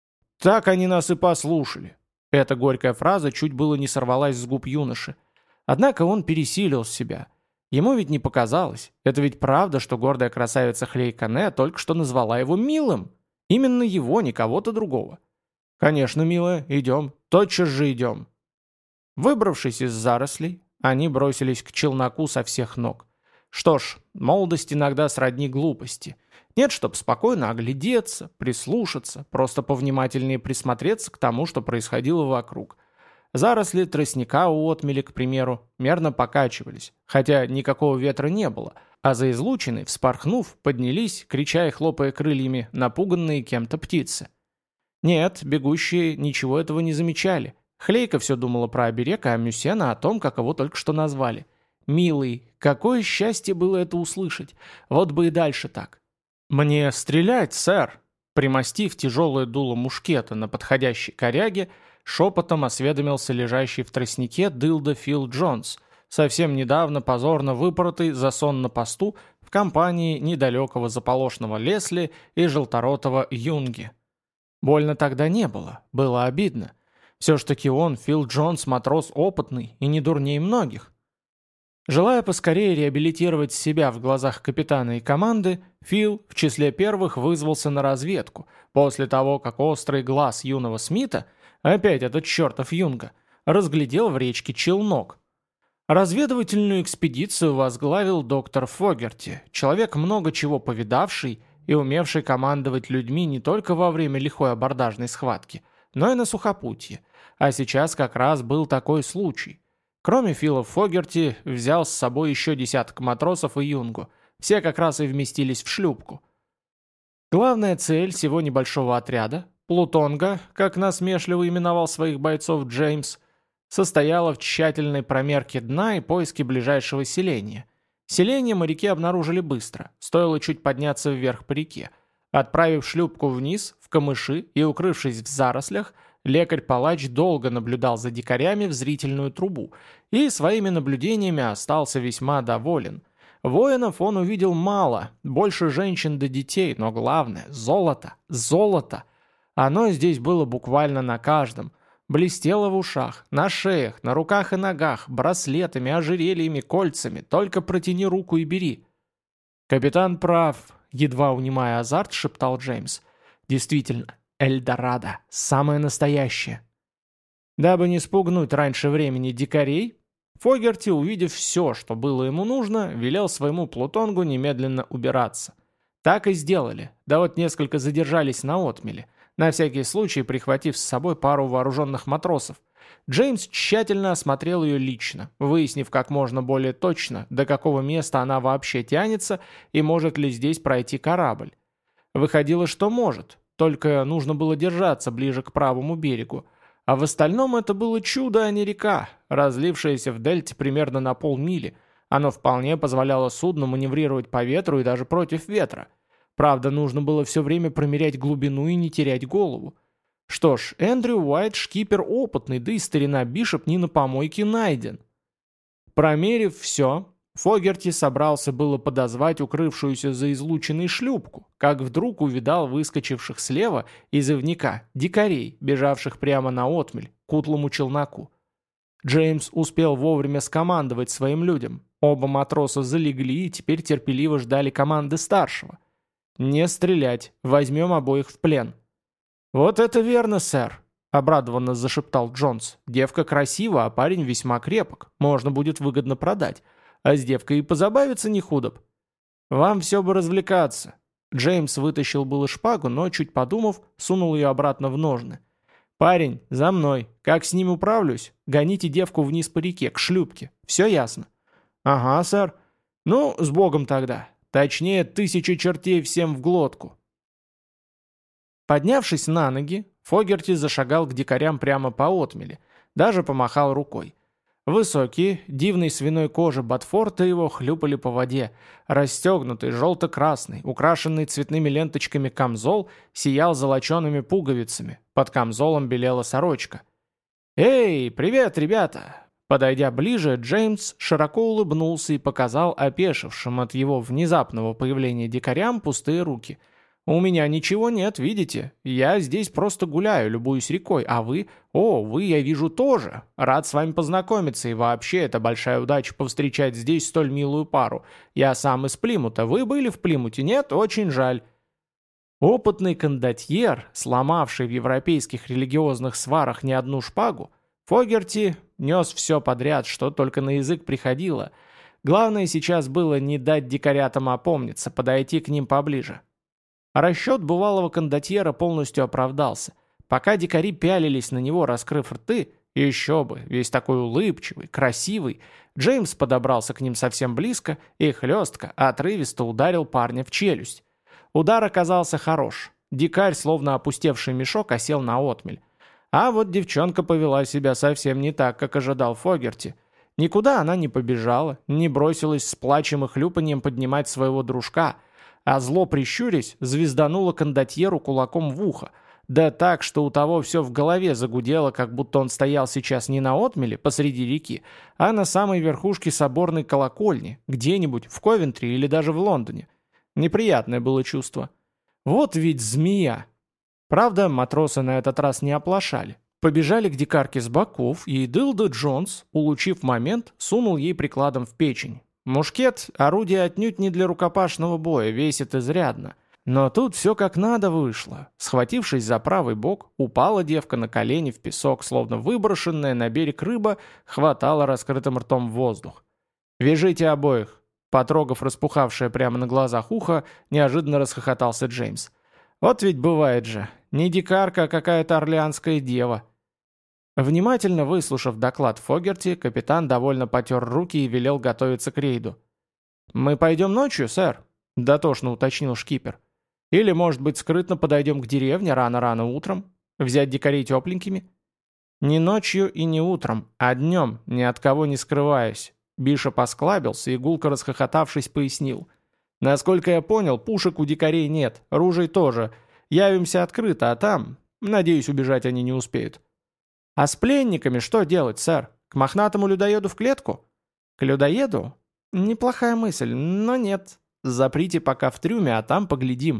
Так они нас и послушали. Эта горькая фраза чуть было не сорвалась с губ юноши. Однако он пересилил себя. Ему ведь не показалось. Это ведь правда, что гордая красавица Хлейкане только что назвала его милым. Именно его, не кого-то другого. «Конечно, милая, идем. Тотчас же идем». Выбравшись из зарослей, они бросились к челноку со всех ног. Что ж, молодость иногда сродни глупости. Нет, чтоб спокойно оглядеться, прислушаться, просто повнимательнее присмотреться к тому, что происходило вокруг. Заросли тростника у отмели, к примеру, мерно покачивались, хотя никакого ветра не было, а за излучиной, вспорхнув, поднялись, крича и хлопая крыльями, напуганные кем-то птицы. Нет, бегущие ничего этого не замечали. Хлейка все думала про оберег, а Мюсена о том, как его только что назвали. «Милый, какое счастье было это услышать! Вот бы и дальше так!» «Мне стрелять, сэр!» Примостив тяжелое дуло мушкета на подходящей коряге, шепотом осведомился лежащий в тростнике дылда Фил Джонс, совсем недавно позорно выпоротый за сон на посту в компании недалекого заполошного Лесли и желторотого Юнги. Больно тогда не было, было обидно. Все ж таки он, Фил Джонс, матрос опытный и не дурней многих. Желая поскорее реабилитировать себя в глазах капитана и команды, Фил в числе первых вызвался на разведку, после того, как острый глаз юного Смита, опять этот чертов Юнга, разглядел в речке челнок. Разведывательную экспедицию возглавил доктор Фогерти, человек много чего повидавший и умевший командовать людьми не только во время лихой абордажной схватки, но и на сухопутье. А сейчас как раз был такой случай. Кроме Фила Фогерти, взял с собой еще десяток матросов и юнгу. Все как раз и вместились в шлюпку. Главная цель всего небольшого отряда, Плутонга, как насмешливо именовал своих бойцов Джеймс, состояла в тщательной промерке дна и поиске ближайшего селения. Селение моряки обнаружили быстро, стоило чуть подняться вверх по реке. Отправив шлюпку вниз, в камыши и укрывшись в зарослях, лекарь-палач долго наблюдал за дикарями в зрительную трубу и своими наблюдениями остался весьма доволен. Воинов он увидел мало, больше женщин да детей, но главное – золото, золото. Оно здесь было буквально на каждом. Блестело в ушах, на шеях, на руках и ногах, браслетами, ожерельями, кольцами. Только протяни руку и бери. «Капитан прав», — едва унимая азарт, шептал Джеймс. «Действительно, Эльдорадо, самое настоящее». Дабы не спугнуть раньше времени дикарей, Фогерти, увидев все, что было ему нужно, велел своему Плутонгу немедленно убираться. Так и сделали, да вот несколько задержались на отмеле, на всякий случай прихватив с собой пару вооруженных матросов. Джеймс тщательно осмотрел ее лично, выяснив как можно более точно, до какого места она вообще тянется и может ли здесь пройти корабль. Выходило, что может, только нужно было держаться ближе к правому берегу, а в остальном это было чудо, а не река, разлившаяся в дельте примерно на полмили. Оно вполне позволяло судну маневрировать по ветру и даже против ветра. Правда, нужно было все время промерять глубину и не терять голову. Что ж, Эндрю Уайт шкипер опытный, да и старина Бишоп не на помойке найден. Промерив все, Фогерти собрался было подозвать укрывшуюся за излученной шлюпку, как вдруг увидал выскочивших слева из ивника дикарей, бежавших прямо на отмель, к утлому челноку. Джеймс успел вовремя скомандовать своим людям. Оба матроса залегли и теперь терпеливо ждали команды старшего. «Не стрелять, возьмем обоих в плен». «Вот это верно, сэр», — обрадованно зашептал Джонс. «Девка красива, а парень весьма крепок. Можно будет выгодно продать. А с девкой и позабавиться не худо б. Вам все бы развлекаться». Джеймс вытащил было шпагу, но, чуть подумав, сунул ее обратно в ножны. «Парень, за мной. Как с ним управлюсь? Гоните девку вниз по реке, к шлюпке. Все ясно?» «Ага, сэр. Ну, с Богом тогда. Точнее, тысячу чертей всем в глотку». Поднявшись на ноги, Фогерти зашагал к дикарям прямо по отмели, даже помахал рукой. Высокие, дивной свиной кожи ботфорта его хлюпали по воде. Расстегнутый, желто-красный, украшенный цветными ленточками камзол сиял золочеными пуговицами. Под камзолом белела сорочка. «Эй, привет, ребята!» Подойдя ближе, Джеймс широко улыбнулся и показал опешившим от его внезапного появления дикарям пустые руки. «У меня ничего нет, видите? Я здесь просто гуляю, любуюсь рекой, а вы... О, вы, я вижу, тоже. Рад с вами познакомиться, и вообще это большая удача повстречать здесь столь милую пару. Я сам из Плимута. Вы были в Плимуте? Нет? Очень жаль». Опытный кондотьер, сломавший в европейских религиозных сварах не одну шпагу, Фогерти нес все подряд, что только на язык приходило. Главное сейчас было не дать дикарятам опомниться, подойти к ним поближе. Расчет бывалого кондотьера полностью оправдался. Пока дикари пялились на него, раскрыв рты, еще бы, весь такой улыбчивый, красивый, Джеймс подобрался к ним совсем близко и хлестко, отрывисто ударил парня в челюсть. Удар оказался хорош. Дикарь, словно опустевший мешок, осел на отмель. А вот девчонка повела себя совсем не так, как ожидал Фогерти. Никуда она не побежала, не бросилась с плачем и хлюпаньем поднимать своего дружка, а зло прищурясь, звезданула кондотьеру кулаком в ухо, да так, что у того все в голове загудело, как будто он стоял сейчас не на отмеле посреди реки, а на самой верхушке соборной колокольни, где-нибудь в Ковентри или даже в Лондоне. Неприятное было чувство. Вот ведь змея! Правда, матросы на этот раз не оплошали. Побежали к дикарке с боков, и Дилда Джонс, улучив момент, сунул ей прикладом в печень. Мушкет – орудие отнюдь не для рукопашного боя, весит изрядно. Но тут все как надо вышло. Схватившись за правый бок, упала девка на колени в песок, словно выброшенная на берег рыба, хватала раскрытым ртом в воздух. «Вяжите обоих!» Потрогав распухавшее прямо на глазах ухо, неожиданно расхохотался Джеймс. «Вот ведь бывает же, не дикарка, а какая-то орлеанская дева». Внимательно выслушав доклад Фогерти, капитан довольно потер руки и велел готовиться к рейду. «Мы пойдем ночью, сэр?» – дотошно уточнил шкипер. «Или, может быть, скрытно подойдем к деревне рано-рано утром? Взять дикарей тепленькими?» «Не ночью и не утром, а днем, ни от кого не скрываясь». Бишоп осклабился и, гулко расхохотавшись, пояснил. «Насколько я понял, пушек у дикарей нет, ружей тоже. Явимся открыто, а там, надеюсь, убежать они не успеют». «А с пленниками что делать, сэр? К мохнатому людоеду в клетку?» «К людоеду? Неплохая мысль, но нет. Заприте пока в трюме, а там поглядим».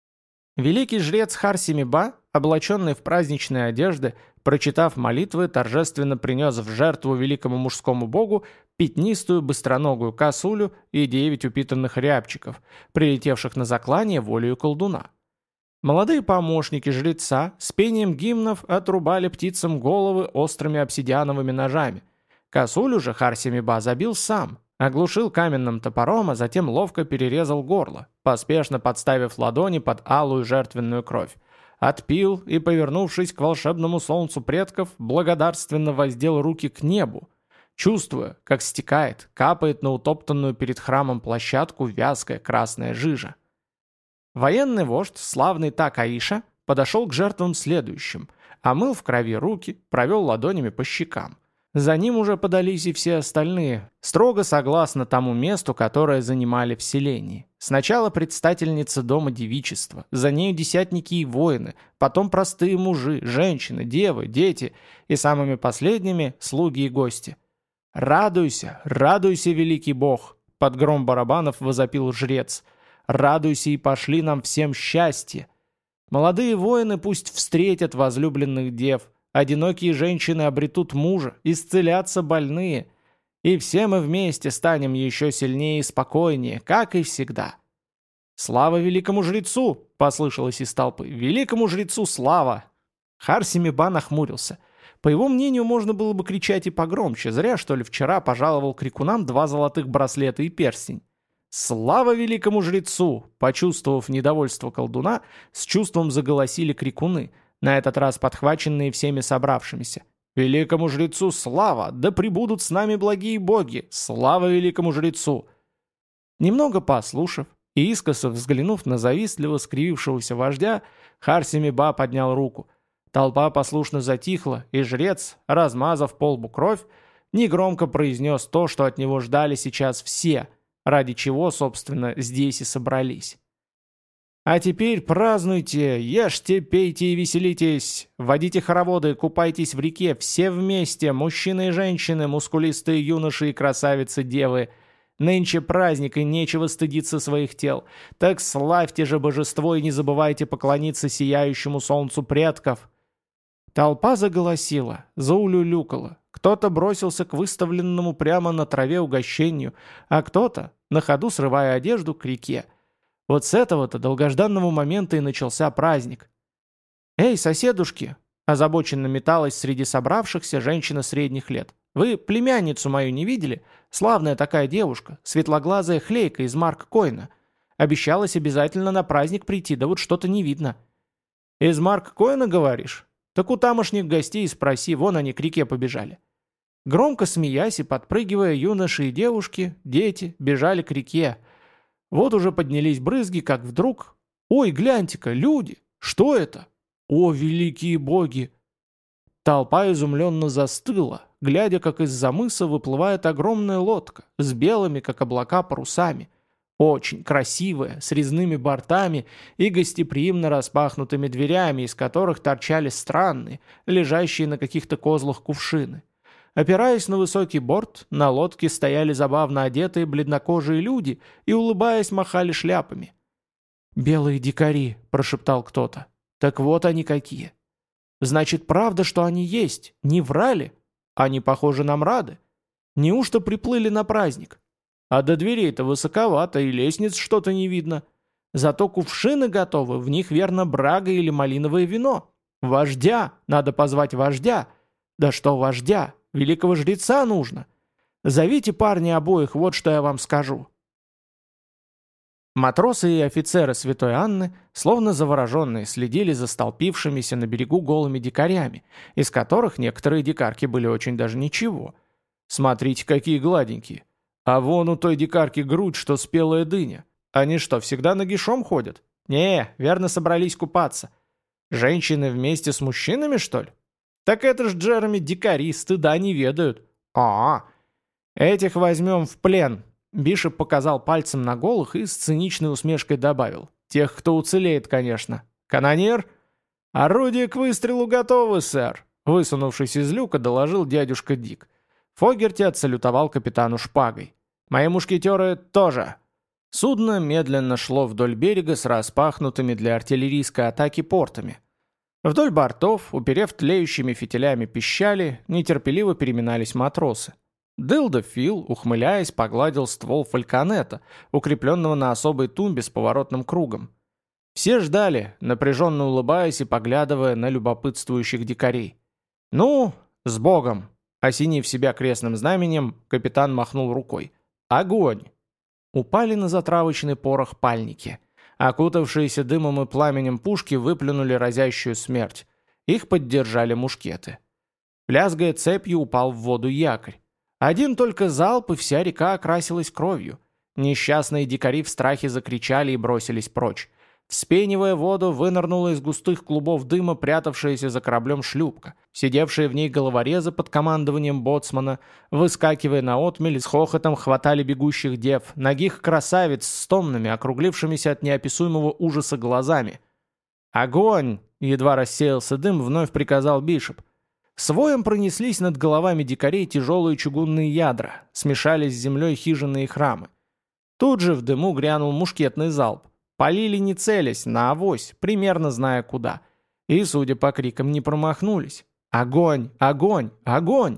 Великий жрец Харсимиба, облаченный в праздничные одежды, прочитав молитвы, торжественно принес в жертву великому мужскому богу пятнистую быстроногую косулю и девять упитанных рябчиков, прилетевших на заклание волею колдуна. Молодые помощники жреца с пением гимнов отрубали птицам головы острыми обсидиановыми ножами. Косулю же Харсимиба забил сам, оглушил каменным топором, а затем ловко перерезал горло, поспешно подставив ладони под алую жертвенную кровь. Отпил и, повернувшись к волшебному солнцу предков, благодарственно воздел руки к небу, чувствуя, как стекает, капает на утоптанную перед храмом площадку вязкая красная жижа. Военный вождь, славный Такаиша, подошел к жертвам следующим, омыл в крови руки, провел ладонями по щекам. За ним уже подались и все остальные, строго согласно тому месту, которое занимали в селении. Сначала предстательница дома девичества, за нею десятники и воины, потом простые мужи, женщины, девы, дети и самыми последними слуги и гости. «Радуйся, радуйся, великий бог!» — под гром барабанов возопил жрец. «Радуйся и пошли нам всем счастье! Молодые воины пусть встретят возлюбленных дев, одинокие женщины обретут мужа, исцелятся больные, и все мы вместе станем еще сильнее и спокойнее, как и всегда». «Слава великому жрецу!» — послышалось из толпы. «Великому жрецу слава!» Харсимиба нахмурился. По его мнению, можно было бы кричать и погромче. Зря, что ли, вчера пожаловал крикунам два золотых браслета и перстень. «Слава великому жрецу!» Почувствовав недовольство колдуна, с чувством заголосили крикуны, на этот раз подхваченные всеми собравшимися. «Великому жрецу слава! Да пребудут с нами благие боги! Слава великому жрецу!» Немного послушав и искоса взглянув на завистливо скривившегося вождя, Харсимиба поднял руку. Толпа послушно затихла, и жрец, размазав по лбу кровь, негромко произнес то, что от него ждали сейчас все, ради чего, собственно, здесь и собрались. «А теперь празднуйте, ешьте, пейте и веселитесь, водите хороводы, купайтесь в реке, все вместе, мужчины и женщины, мускулистые юноши и красавицы-девы. Нынче праздник, и нечего стыдиться своих тел. Так славьте же божество и не забывайте поклониться сияющему солнцу предков». Толпа заголосила, заулюлюкала. Кто-то бросился к выставленному прямо на траве угощению, а кто-то, на ходу срывая одежду, к реке. Вот с этого-то долгожданного момента и начался праздник. «Эй, соседушки!» – озабоченно металась среди собравшихся женщина средних лет. «Вы племянницу мою не видели? Славная такая девушка, светлоглазая хлейка из Марк Койна. Обещалась обязательно на праздник прийти, да вот что-то не видно». «Из Марк Койна, говоришь? Так у тамошних гостей спроси, вон они к реке побежали». Громко смеясь и подпрыгивая, юноши и девушки, дети, бежали к реке. Вот уже поднялись брызги, как вдруг... «Ой, гляньте-ка, люди! Что это? О, великие боги!» Толпа изумленно застыла, глядя, как из-за мыса выплывает огромная лодка с белыми, как облака, парусами. Очень красивая, с резными бортами и гостеприимно распахнутыми дверями, из которых торчали странные, лежащие на каких-то козлах кувшины. Опираясь на высокий борт, на лодке стояли забавно одетые бледнокожие люди и, улыбаясь, махали шляпами. «Белые дикари», — прошептал кто-то. «Так вот они какие. Значит, правда, что они есть? Не врали? Они, похоже, нам рады. Неужто приплыли на праздник? А до дверей-то высоковато, и лестниц что-то не видно. Зато кувшины готовы, в них верно брага или малиновое вино. Вождя, надо позвать вождя. Да что вождя? Великого жреца нужно. Зовите парни обоих, вот что я вам скажу». Матросы и офицеры Святой Анны, словно завороженные, следили за столпившимися на берегу голыми дикарями, из которых некоторые дикарки были очень даже ничего. Смотрите, какие гладенькие. А вон у той дикарки грудь, что спелая дыня. Они что, всегда нагишом ходят? Не, верно собрались купаться. Женщины вместе с мужчинами, что ли? Так это ж, Джереми, дикари, стыда не ведают. А, этих возьмем в плен. Бишоп показал пальцем на голых и с циничной усмешкой добавил. Тех, кто уцелеет, конечно. Канонир? Орудие к выстрелу готовы, сэр. Высунувшись из люка, доложил дядюшка Дик. Фогерти отсалютовал капитану шпагой. Мои мушкетеры тоже. Судно медленно шло вдоль берега с распахнутыми для артиллерийской атаки портами. Вдоль бортов, уперев тлеющими фитилями пищали, нетерпеливо переминались матросы. Дылда Фил, ухмыляясь, погладил ствол фальконета, укрепленного на особой тумбе с поворотным кругом. Все ждали, напряженно улыбаясь и поглядывая на любопытствующих дикарей. «Ну, с Богом!» Осенив себя крестным знаменем, капитан махнул рукой. «Огонь!» Упали на затравочный порох пальники. Окутавшиеся дымом и пламенем пушки выплюнули разящую смерть. Их поддержали мушкеты. Лязгая цепью, упал в воду якорь. Один только залп, и вся река окрасилась кровью. Несчастные дикари в страхе закричали и бросились прочь. Вспенивая воду, вынырнула из густых клубов дыма прятавшаяся за кораблем шлюпка. Сидевшие в ней головорезы под командованием боцмана, выскакивая на отмель, с хохотом хватали бегущих дев, нагих красавиц с томными, округлившимися от неописуемого ужаса глазами. «Огонь!» — едва рассеялся дым, вновь приказал Бишоп. С воем пронеслись над головами дикарей тяжелые чугунные ядра, смешались с землей хижины и храмы. Тут же в дыму грянул мушкетный залп. Полили не целясь, на авось, примерно зная куда. И, судя по крикам, не промахнулись. «Огонь! Огонь! Огонь!»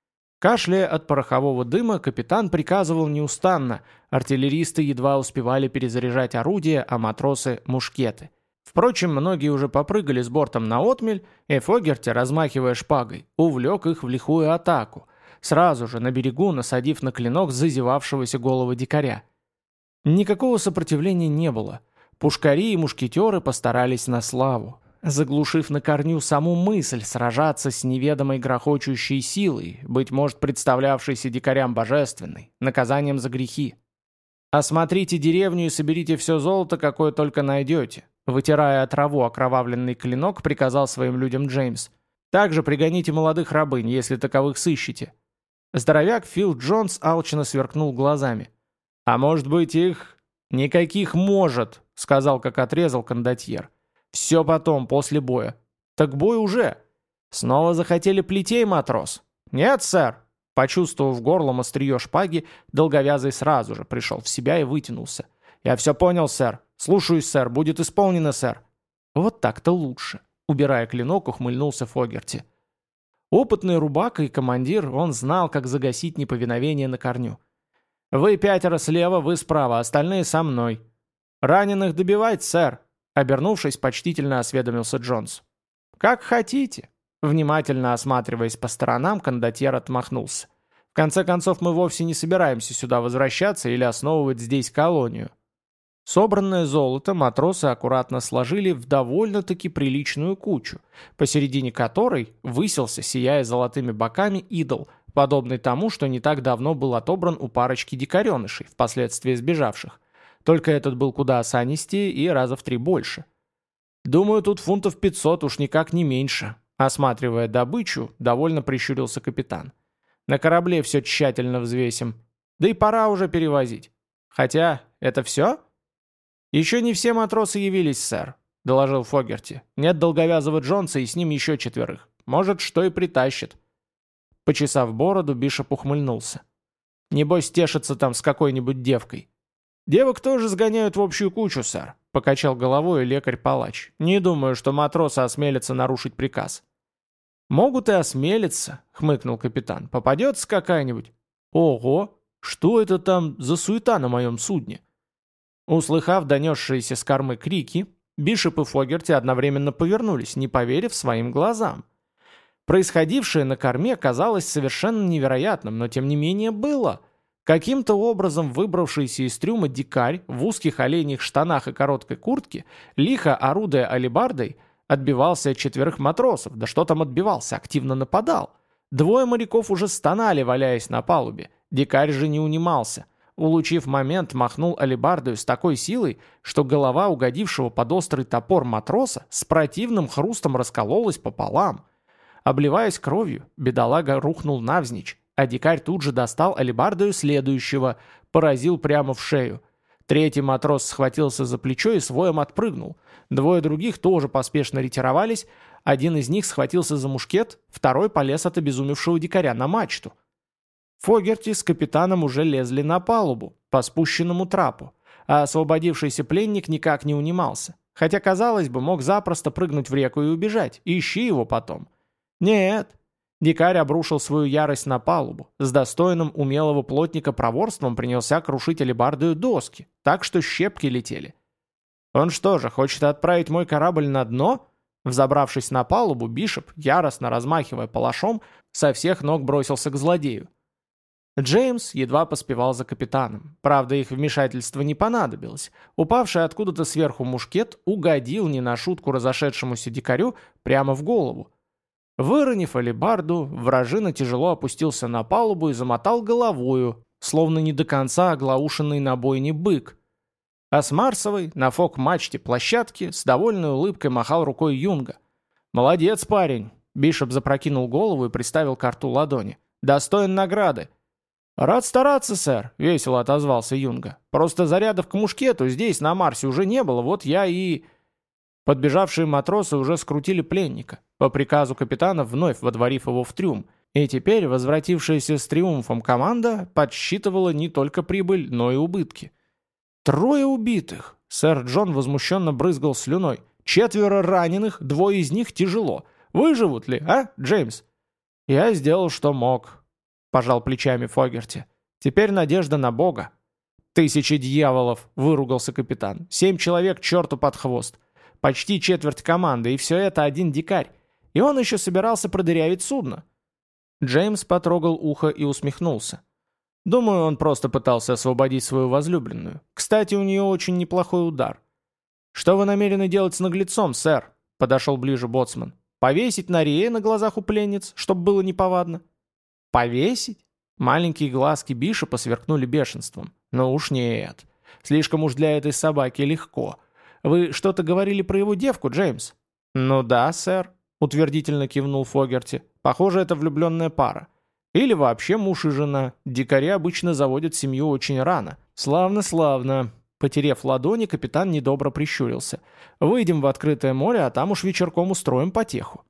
Кашляя от порохового дыма, капитан приказывал неустанно. Артиллеристы едва успевали перезаряжать орудия, а матросы — мушкеты. Впрочем, многие уже попрыгали с бортом на отмель, и Фогерти, размахивая шпагой, увлек их в лихую атаку, сразу же на берегу насадив на клинок зазевавшегося голого дикаря. Никакого сопротивления не было. Пушкари и мушкетеры постарались на славу, заглушив на корню саму мысль сражаться с неведомой грохочущей силой, быть может, представлявшейся дикарям божественной, наказанием за грехи. «Осмотрите деревню и соберите все золото, какое только найдете», вытирая от траву окровавленный клинок, приказал своим людям Джеймс. «Также пригоните молодых рабынь, если таковых сыщете». Здоровяк Фил Джонс алчно сверкнул глазами. «А может быть их...» «Никаких может», — сказал, как отрезал кондотьер. «Все потом, после боя». «Так бой уже». «Снова захотели плетей, матрос?» «Нет, сэр». Почувствовав горлом острие шпаги, долговязый сразу же пришел в себя и вытянулся. «Я все понял, сэр. Слушаюсь, сэр. Будет исполнено, сэр». «Вот так-то лучше», — убирая клинок, ухмыльнулся Фогерти. Опытный рубака и командир, он знал, как загасить неповиновение на корню. «Вы пятеро слева, вы справа, остальные со мной». «Раненых добивать, сэр», — обернувшись, почтительно осведомился Джонс. «Как хотите». Внимательно осматриваясь по сторонам, кондотьер отмахнулся. «В конце концов, мы вовсе не собираемся сюда возвращаться или основывать здесь колонию». Собранное золото матросы аккуратно сложили в довольно-таки приличную кучу, посередине которой высился, сияя золотыми боками, идол, подобный тому, что не так давно был отобран у парочки дикаренышей, впоследствии сбежавших. Только этот был куда осанистее и раза в три больше. «Думаю, тут фунтов пятьсот, уж никак не меньше», — осматривая добычу, довольно прищурился капитан. «На корабле все тщательно взвесим. Да и пора уже перевозить. Хотя, это все?» «Еще не все матросы явились, сэр», — доложил Фогерти. «Нет долговязого Джонса и с ним еще четверых. Может, что и притащит». Почесав бороду, Бишоп ухмыльнулся. «Небось, тешится там с какой-нибудь девкой». «Девок тоже сгоняют в общую кучу, сэр», — покачал головой лекарь-палач. «Не думаю, что матросы осмелятся нарушить приказ». «Могут и осмелиться», — хмыкнул капитан. «Попадется какая-нибудь». «Ого! Что это там за суета на моем судне?» Услыхав донесшиеся с кормы крики, Бишоп и Фогерти одновременно повернулись, не поверив своим глазам. Происходившее на корме казалось совершенно невероятным, но тем не менее было. Каким-то образом выбравшийся из трюма дикарь в узких оленьих штанах и короткой куртке, лихо орудуя алебардой, отбивался от четверых матросов, да что там отбивался, активно нападал. Двое моряков уже стонали, валяясь на палубе. Дикарь же не унимался. Улучив момент, махнул алебардою с такой силой, что голова угодившего под острый топор матроса с противным хрустом раскололась пополам. Обливаясь кровью, бедолага рухнул навзничь, а дикарь тут же достал алебардою следующего, поразил прямо в шею. Третий матрос схватился за плечо и своем отпрыгнул. Двое других тоже поспешно ретировались, один из них схватился за мушкет, второй полез от обезумевшего дикаря на мачту. Фогерти с капитаном уже лезли на палубу, по спущенному трапу, а освободившийся пленник никак не унимался, хотя, казалось бы, мог запросто прыгнуть в реку и убежать, ищи его потом. Нет, дикарь обрушил свою ярость на палубу, с достойным умелого плотника проворством принялся крушить алебардою доски, так что щепки летели. Он что же, хочет отправить мой корабль на дно? Взобравшись на палубу, Бишоп, яростно размахивая палашом, со всех ног бросился к злодею. Джеймс едва поспевал за капитаном. Правда, их вмешательство не понадобилось. Упавший откуда-то сверху мушкет угодил не на шутку разошедшемуся дикарю прямо в голову. Выронив алебарду, вражина тяжело опустился на палубу и замотал головою, словно не до конца оглаушенный на бойне бык. А с Марсовой, на фок-мачте площадки, с довольной улыбкой махал рукой Юнга. «Молодец, парень!» Бишоп запрокинул голову и приставил к рту ладони. «Достоин награды!» «Рад стараться, сэр», — весело отозвался Юнга. «Просто зарядов к мушкету здесь, на Марсе, уже не было, вот я и...» Подбежавшие матросы уже скрутили пленника, по приказу капитана вновь водворив его в трюм, и теперь возвратившаяся с триумфом команда подсчитывала не только прибыль, но и убытки. «Трое убитых!» — сэр Джон возмущенно брызгал слюной. «Четверо раненых, двое из них тяжело. Выживут ли, а, Джеймс?» «Я сделал, что мог», — пожал плечами Фогерти. «Теперь надежда на Бога». «Тысячи дьяволов!» — выругался капитан. «Семь человек черту под хвост. Почти четверть команды, и все это один дикарь. И он еще собирался продырявить судно». Джеймс потрогал ухо и усмехнулся. «Думаю, он просто пытался освободить свою возлюбленную. Кстати, у нее очень неплохой удар». «Что вы намерены делать с наглецом, сэр?» — подошел ближе боцман. «Повесить на рее на глазах у пленниц, чтобы было неповадно?» «Повесить?» Маленькие глазки Бишопа сверкнули бешенством. «Ну уж нет. Слишком уж для этой собаки легко. Вы что-то говорили про его девку, Джеймс?» «Ну да, сэр», — утвердительно кивнул Фогерти. «Похоже, это влюбленная пара. Или вообще муж и жена. Дикари обычно заводят семью очень рано. Славно, славно. Потерев ладони, капитан недобро прищурился. Выйдем в открытое море, а там уж вечерком устроим потеху.